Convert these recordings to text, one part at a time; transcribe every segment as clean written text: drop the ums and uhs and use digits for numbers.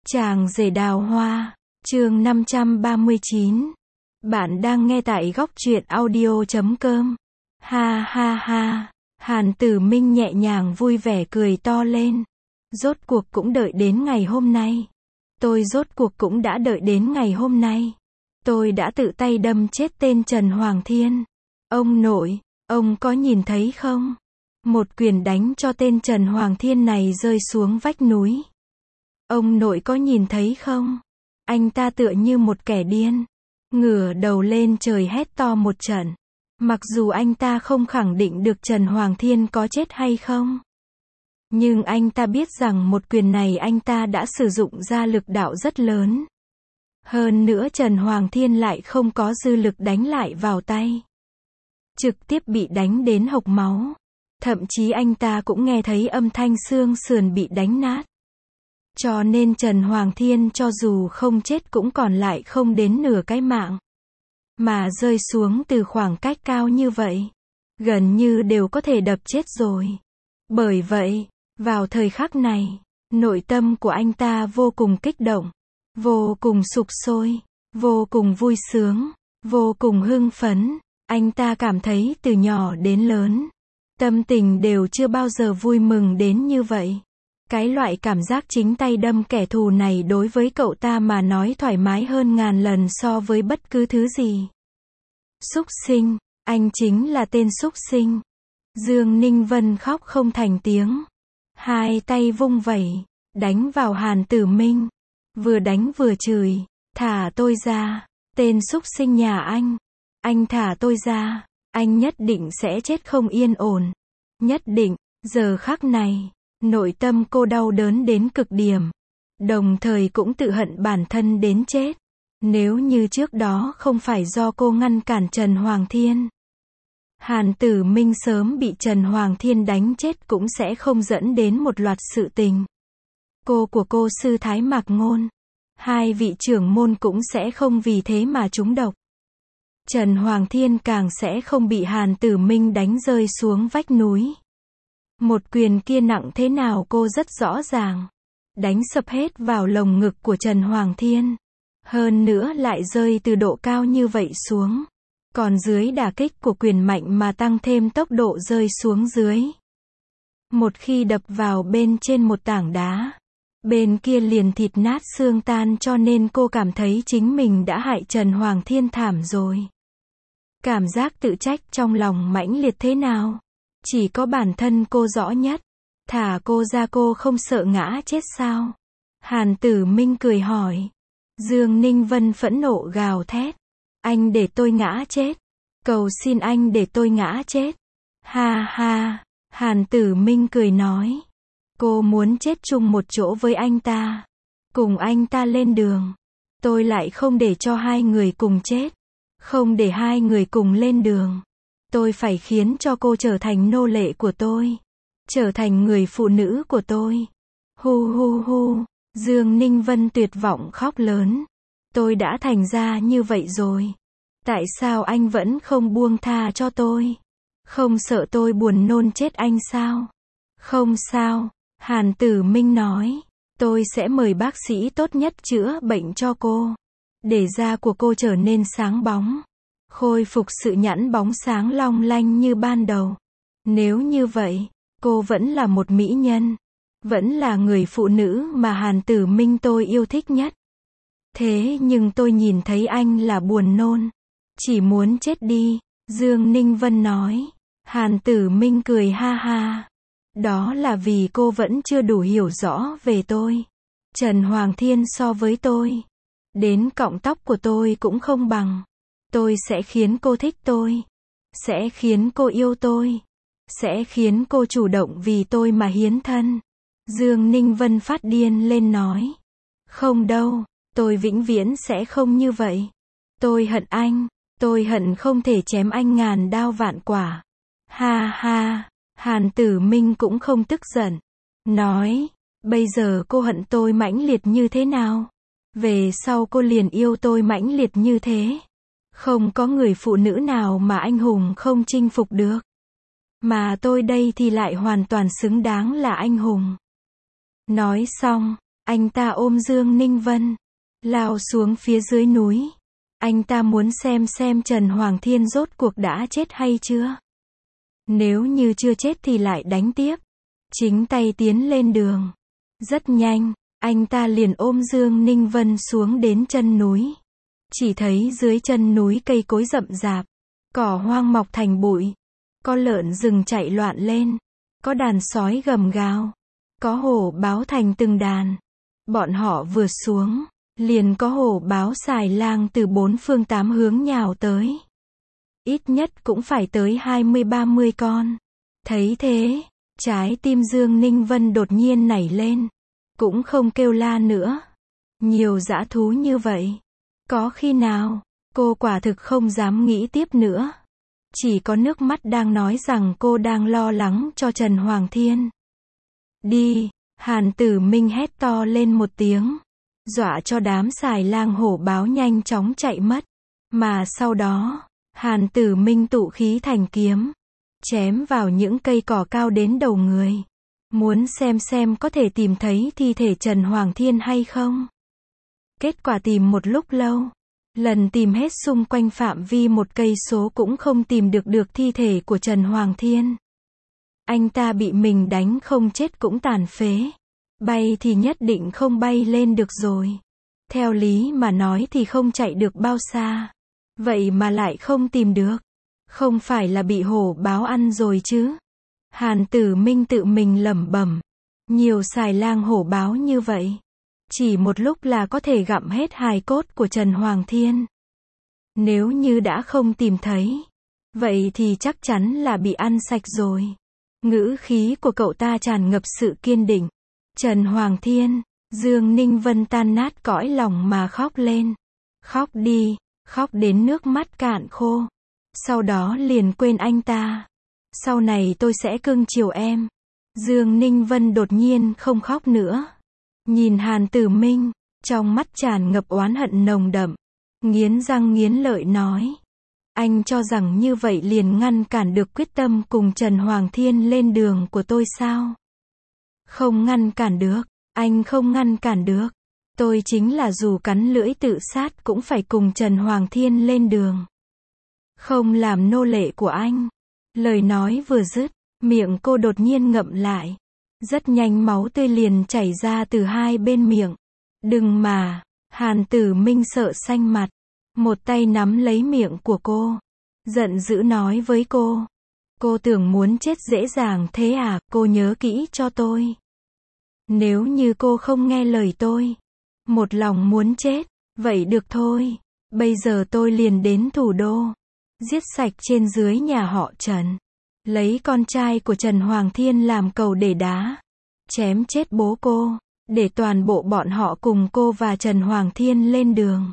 Chàng rể đào hoa, chương 539. Bạn đang nghe tại góc truyện audio.com. Ha ha ha, Hàn Tử Minh nhẹ nhàng vui vẻ cười to lên. Rốt cuộc cũng đợi đến ngày hôm nay. Tôi rốt cuộc cũng đã đợi đến ngày hôm nay. Tôi đã tự tay đâm chết tên Trần Hoàng Thiên. Ông nội, ông có nhìn thấy không? Một quyền đánh cho tên Trần Hoàng Thiên này rơi xuống vách núi. Ông nội có nhìn thấy không? Anh ta tựa như một kẻ điên, ngửa đầu lên trời hét to một trận. Mặc dù anh ta không khẳng định được Trần Hoàng Thiên có chết hay không, nhưng anh ta biết rằng một quyền này anh ta đã sử dụng ra lực đạo rất lớn. Hơn nữa Trần Hoàng Thiên lại không có dư lực đánh lại vào tay, trực tiếp bị đánh đến hộc máu. Thậm chí anh ta cũng nghe thấy âm thanh xương sườn bị đánh nát. Cho nên Trần Hoàng Thiên cho dù không chết cũng còn lại không đến nửa cái mạng. Mà rơi xuống từ khoảng cách cao như vậy, gần như đều có thể đập chết rồi. Bởi vậy, vào thời khắc này, nội tâm của anh ta vô cùng kích động, vô cùng sục sôi, vô cùng vui sướng, vô cùng hưng phấn. Anh ta cảm thấy từ nhỏ đến lớn, tâm tình đều chưa bao giờ vui mừng đến như vậy. Cái loại cảm giác chính tay đâm kẻ thù này đối với cậu ta mà nói thoải mái hơn ngàn lần so với bất cứ thứ gì. Súc sinh, anh chính là tên súc sinh. Dương Ninh Vân khóc không thành tiếng. Hai tay vung vẩy, đánh vào Hàn Tử Minh. Vừa đánh vừa chửi, thả tôi ra, tên súc sinh nhà anh thả tôi ra, anh nhất định sẽ chết không yên ổn. Nhất định, giờ khắc này, nội tâm cô đau đớn đến cực điểm, đồng thời cũng tự hận bản thân đến chết. Nếu như trước đó không phải do cô ngăn cản Trần Hoàng Thiên, Hàn Tử Minh sớm bị Trần Hoàng Thiên đánh chết cũng sẽ không dẫn đến một loạt sự tình. Cô của cô sư Thái Mạc Ngôn, hai vị trưởng môn cũng sẽ không vì thế mà trúng độc. Trần Hoàng Thiên càng sẽ không bị Hàn Tử Minh đánh rơi xuống vách núi. Một quyền kia nặng thế nào cô rất rõ ràng. Đánh sập hết vào lồng ngực của Trần Hoàng Thiên. Hơn nữa lại rơi từ độ cao như vậy xuống. Còn dưới đả kích của quyền mạnh mà tăng thêm tốc độ rơi xuống dưới. Một khi đập vào bên trên một tảng đá, bên kia liền thịt nát xương tan, cho nên cô cảm thấy chính mình đã hại Trần Hoàng Thiên thảm rồi. Cảm giác tự trách trong lòng mãnh liệt thế nào? Chỉ có bản thân cô rõ nhất. Thả cô ra, cô không sợ ngã chết sao? Hàn Tử Minh cười hỏi. Dương Ninh Vân phẫn nộ gào thét. Anh để tôi ngã chết. Cầu xin anh để tôi ngã chết. Ha ha, Hàn Tử Minh cười nói. Cô muốn chết chung một chỗ với anh ta, cùng anh ta lên đường. Tôi lại không để cho hai người cùng chết, không để hai người cùng lên đường. Tôi phải khiến cho cô trở thành nô lệ của tôi, trở thành người phụ nữ của tôi. Hu hu hu, Dương Ninh Vân tuyệt vọng khóc lớn. Tôi đã thành ra như vậy rồi. Tại sao anh vẫn không buông tha cho tôi? Không sợ tôi buồn nôn chết anh sao? Không sao, Hàn Tử Minh nói. Tôi sẽ mời bác sĩ tốt nhất chữa bệnh cho cô, để da của cô trở nên sáng bóng, khôi phục sự nhẵn bóng sáng long lanh như ban đầu. Nếu như vậy, cô vẫn là một mỹ nhân, vẫn là người phụ nữ mà Hàn Tử Minh tôi yêu thích nhất. Thế nhưng tôi nhìn thấy anh là buồn nôn, chỉ muốn chết đi, Dương Ninh Vân nói. Hàn Tử Minh cười ha ha. Đó là vì cô vẫn chưa đủ hiểu rõ về tôi. Trần Hoàng Thiên so với tôi, đến cọng tóc của tôi cũng không bằng. Tôi sẽ khiến cô thích tôi, sẽ khiến cô yêu tôi, sẽ khiến cô chủ động vì tôi mà hiến thân. Dương Ninh Vân phát điên lên nói. Không đâu, tôi vĩnh viễn sẽ không như vậy. Tôi hận anh, tôi hận không thể chém anh ngàn đao vạn quả. Ha ha, Hàn Tử Minh cũng không tức giận. Nói, bây giờ cô hận tôi mãnh liệt như thế nào? Về sau cô liền yêu tôi mãnh liệt như thế. Không có người phụ nữ nào mà anh hùng không chinh phục được. Mà tôi đây thì lại hoàn toàn xứng đáng là anh hùng. Nói xong, Anh ta ôm Dương Ninh Vân, lao xuống phía dưới núi. Anh ta muốn xem Trần Hoàng Thiên rốt cuộc đã chết hay chưa. Nếu như chưa chết thì lại đánh tiếp. Chính tay tiến lên đường. Rất nhanh, anh ta liền ôm Dương Ninh Vân xuống đến chân núi. Chỉ thấy dưới chân núi cây cối rậm rạp, cỏ hoang mọc thành bụi, có lợn rừng chạy loạn lên, có đàn sói gầm gào, có hổ báo thành từng đàn. Bọn họ vừa xuống, liền có hổ báo xài lang từ 4 phương 8 hướng nhào tới. Ít nhất cũng phải tới 20-30 con. Thấy thế, trái tim Dương Ninh Vân đột nhiên nảy lên, cũng không kêu la nữa. Nhiều dã thú như vậy, có khi nào, cô quả thực không dám nghĩ tiếp nữa. Chỉ có nước mắt đang nói rằng cô đang lo lắng cho Trần Hoàng Thiên. Đi, Hàn Tử Minh hét to lên một tiếng, dọa cho đám xài lang hổ báo nhanh chóng chạy mất. Mà sau đó, Hàn Tử Minh tụ khí thành kiếm, chém vào những cây cỏ cao đến đầu người. Muốn xem có thể tìm thấy thi thể Trần Hoàng Thiên hay không. Kết quả tìm một lúc lâu, lần tìm hết xung quanh phạm vi 1 cây số cũng không tìm được thi thể của Trần Hoàng Thiên. Anh ta bị mình đánh không chết cũng tàn phế. Bay thì nhất định không bay lên được rồi. Theo lý mà nói thì không chạy được bao xa. Vậy mà lại không tìm được. Không phải là bị hổ báo ăn rồi chứ. Hàn Tử Minh tự mình lẩm bẩm. Nhiều xài lang hổ báo như vậy, chỉ một lúc là có thể gặm hết hài cốt của Trần Hoàng Thiên. Nếu như đã không tìm thấy, vậy thì chắc chắn là bị ăn sạch rồi. Ngữ khí của cậu ta tràn ngập sự kiên định. Trần Hoàng Thiên, Dương Ninh Vân tan nát cõi lòng mà khóc lên. Khóc đi, khóc đến nước mắt cạn khô. Sau đó liền quên anh ta. Sau này tôi sẽ cưng chiều em. Dương Ninh Vân đột nhiên không khóc nữa. Nhìn Hàn Tử Minh, trong mắt tràn ngập oán hận nồng đậm. Nghiến răng nghiến lợi nói. Anh cho rằng như vậy liền ngăn cản được quyết tâm cùng Trần Hoàng Thiên lên đường của tôi sao? Không ngăn cản được, anh không ngăn cản được. Tôi chính là dù cắn lưỡi tự sát cũng phải cùng Trần Hoàng Thiên lên đường. Không làm nô lệ của anh. Lời nói vừa dứt, miệng cô đột nhiên ngậm lại. Rất nhanh máu tươi liền chảy ra từ hai bên miệng. Đừng mà, Hàn Tử Minh sợ xanh mặt. Một tay nắm lấy miệng của cô. Giận dữ nói với cô. Cô tưởng muốn chết dễ dàng thế à, cô nhớ kỹ cho tôi. Nếu như cô không nghe lời tôi, một lòng muốn chết, vậy được thôi. Bây giờ tôi liền đến thủ đô. Giết sạch trên dưới nhà họ Trần. Lấy con trai của Trần Hoàng Thiên làm cầu để đá. Chém chết bố cô. Để toàn bộ bọn họ cùng cô và Trần Hoàng Thiên lên đường.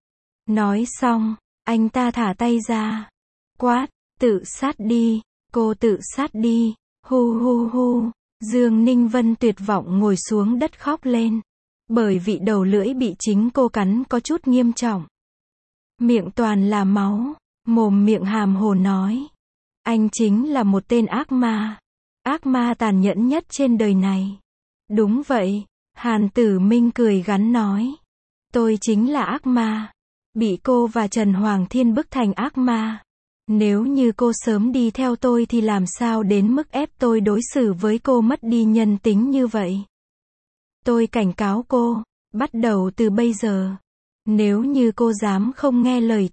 Nói xong, anh ta thả tay ra. Quát, tự sát đi. Cô tự sát đi. Hu hu hu. Dương Ninh Vân tuyệt vọng ngồi xuống đất khóc lên. Bởi vì đầu lưỡi bị chính cô cắn có chút nghiêm trọng. Miệng toàn là máu. Mồm miệng hàm hồ nói. Anh chính là một tên ác ma. Ác ma tàn nhẫn nhất trên đời này. Đúng vậy. Hàn Tử Minh cười gắn nói. Tôi chính là ác ma. Bị cô và Trần Hoàng Thiên bức thành ác ma. Nếu như cô sớm đi theo tôi thì làm sao đến mức ép tôi đối xử với cô mất đi nhân tính như vậy. Tôi cảnh cáo cô, bắt đầu từ bây giờ. Nếu như cô dám không nghe lời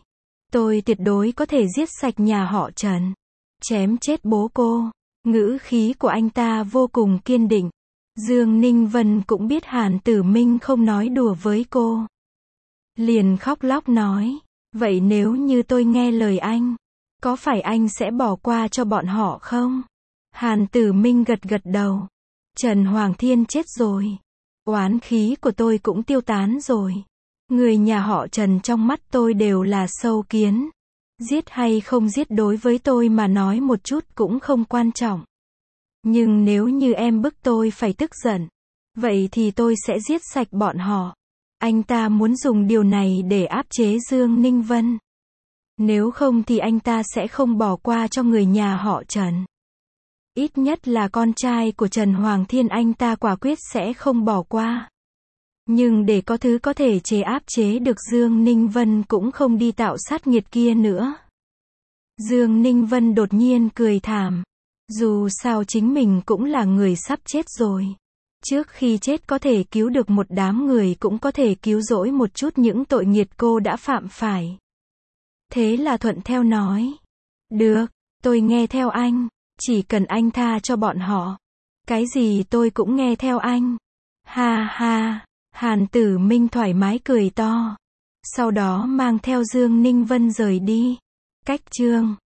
tôi tuyệt đối có thể giết sạch nhà họ Trần. Chém chết bố cô. Ngữ khí của anh ta vô cùng kiên định. Dương Ninh Vân cũng biết Hàn Tử Minh không nói đùa với cô. Liền khóc lóc nói. Vậy nếu như tôi nghe lời anh, có phải anh sẽ bỏ qua cho bọn họ không? Hàn Tử Minh gật gật đầu. Trần Hoàng Thiên chết rồi. Oán khí của tôi cũng tiêu tán rồi. Người nhà họ Trần trong mắt tôi đều là sâu kiến. Giết hay không giết đối với tôi mà nói một chút cũng không quan trọng. Nhưng nếu như em bức tôi phải tức giận, vậy thì tôi sẽ giết sạch bọn họ. Anh ta muốn dùng điều này để áp chế Dương Ninh Vân. Nếu không thì anh ta sẽ không bỏ qua cho người nhà họ Trần. Ít nhất là con trai của Trần Hoàng Thiên anh ta quả quyết sẽ không bỏ qua. Nhưng để có thứ có thể áp chế được Dương Ninh Vân cũng không đi tạo sát nghiệt kia nữa. Dương Ninh Vân đột nhiên cười thảm. Dù sao chính mình cũng là người sắp chết rồi. Trước khi chết có thể cứu được một đám người cũng có thể cứu rỗi một chút những tội nghiệt cô đã phạm phải. Thế là thuận theo nói. Được, tôi nghe theo anh. Chỉ cần anh tha cho bọn họ. Cái gì tôi cũng nghe theo anh. Ha ha, Hàn Tử Minh thoải mái cười to. Sau đó mang theo Dương Ninh Vân rời đi. Cách chương